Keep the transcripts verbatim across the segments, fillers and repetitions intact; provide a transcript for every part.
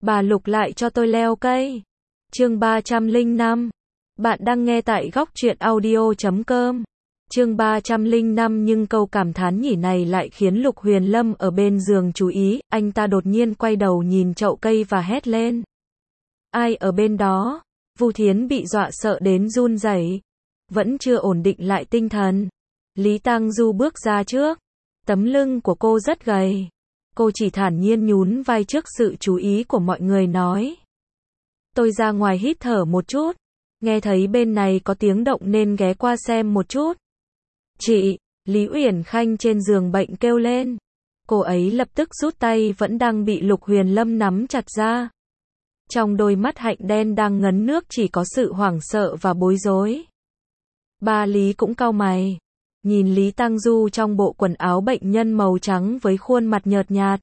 Bà Lục lại cho tôi leo cây. Chương ba trăm lẻ năm. Bạn đang nghe tại góc truyện audio chấm com. Chương ba trăm lẻ năm nhưng câu cảm thán nhỉ này lại khiến Lục Huyền Lâm ở bên giường chú ý, anh ta đột nhiên quay đầu nhìn chậu cây và hét lên. Ai ở bên đó? Vu Thiến bị dọa sợ đến run rẩy, vẫn chưa ổn định lại tinh thần. Lý Tang Du bước ra trước, tấm lưng của cô rất gầy. Cô chỉ thản nhiên nhún vai trước sự chú ý của mọi người nói. Tôi ra ngoài hít thở một chút, nghe thấy bên này có tiếng động nên ghé qua xem một chút. Chị, Lý Uyển Khanh trên giường bệnh kêu lên. Cô ấy lập tức rút tay vẫn đang bị Lục Huyền Lâm nắm chặt ra. Trong đôi mắt hạnh đen đang ngấn nước chỉ có sự hoảng sợ và bối rối. Ba Lý cũng cau mày, nhìn Lý Tang Du trong bộ quần áo bệnh nhân màu trắng với khuôn mặt nhợt nhạt.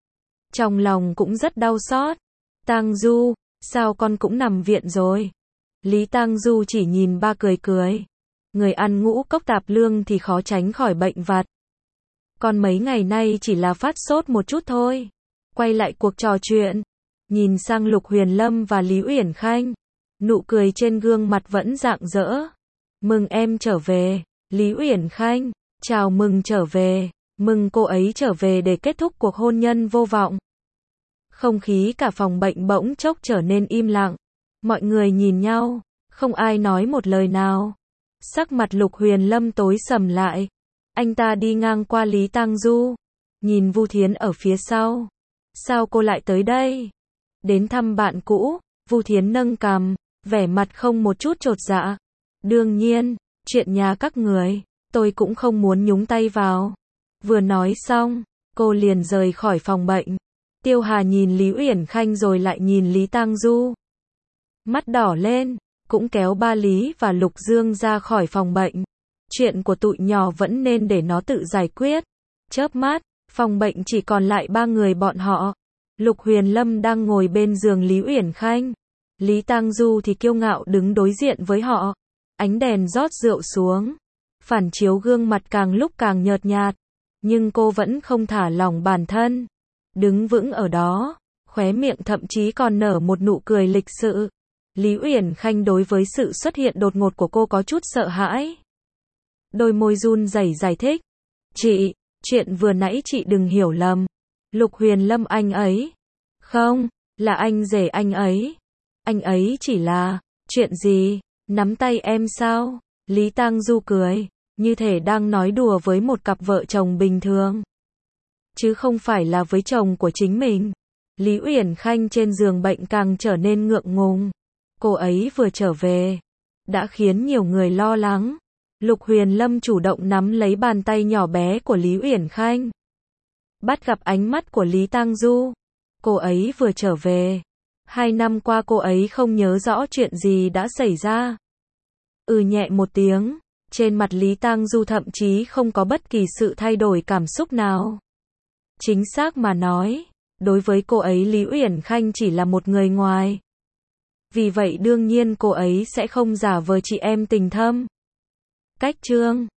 Trong lòng cũng rất đau xót. Tang Du, sao con cũng nằm viện rồi? Lý Tang Du chỉ nhìn ba cười cười. Người ăn ngũ cốc tạp lương thì khó tránh khỏi bệnh vặt. Con mấy ngày nay chỉ là phát sốt một chút thôi. Quay lại cuộc trò chuyện, nhìn sang Lục Huyền Lâm và Lý Uyển Khanh, nụ cười trên gương mặt vẫn rạng rỡ. Mừng em trở về, Lý Uyển Khanh, chào mừng trở về, mừng cô ấy trở về để kết thúc cuộc hôn nhân vô vọng. Không khí cả phòng bệnh bỗng chốc trở nên im lặng. Mọi người nhìn nhau, không ai nói một lời nào. Sắc mặt Lục Huyền Lâm tối sầm lại. Anh ta đi ngang qua Lý Tang Du, nhìn Vu Thiến ở phía sau. Sao cô lại tới đây? Đến thăm bạn cũ. Vu Thiến nâng cằm, vẻ mặt không một chút chột dạ. Đương nhiên, chuyện nhà các người, tôi cũng không muốn nhúng tay vào. Vừa nói xong, cô liền rời khỏi phòng bệnh. Tiêu Hà nhìn Lý Uyển Khanh rồi lại nhìn Lý Tang Du. Mắt đỏ lên, cũng kéo ba Lý và Lục Dương ra khỏi phòng bệnh. Chuyện của tụi nhỏ vẫn nên để nó tự giải quyết. Chớp mắt, phòng bệnh chỉ còn lại ba người bọn họ. Lục Huyền Lâm đang ngồi bên giường Lý Uyển Khanh. Lý Tang Du thì kiêu ngạo đứng đối diện với họ. Ánh đèn rót rượu xuống, phản chiếu gương mặt càng lúc càng nhợt nhạt. Nhưng cô vẫn không thả lỏng bản thân. Đứng vững ở đó, khóe miệng thậm chí còn nở một nụ cười lịch sự. Lý Uyển Khanh đối với sự xuất hiện đột ngột của cô có chút sợ hãi. Đôi môi run rẩy giải thích. Chị, chuyện vừa nãy chị đừng hiểu lầm. Lục Huyền Lâm anh ấy. Không, là anh rể anh ấy. Anh ấy chỉ là, chuyện gì, nắm tay em sao? Lý Tang Du cười, như thể đang nói đùa với một cặp vợ chồng bình thường. Chứ không phải là với chồng của chính mình. Lý Uyển Khanh trên giường bệnh càng trở nên ngượng ngùng. Cô ấy vừa trở về, đã khiến nhiều người lo lắng. Lục Huyền Lâm chủ động nắm lấy bàn tay nhỏ bé của Lý Uyển Khanh. Bắt gặp ánh mắt của Lý Tang Du. Cô ấy vừa trở về. Hai năm qua cô ấy không nhớ rõ chuyện gì đã xảy ra. Ừ nhẹ một tiếng. Trên mặt Lý Tang Du thậm chí không có bất kỳ sự thay đổi cảm xúc nào. Chính xác mà nói, đối với cô ấy Lý Uyển Khanh chỉ là một người ngoài. Vì vậy đương nhiên cô ấy sẽ không giả vờ chị em tình thâm. Cách chương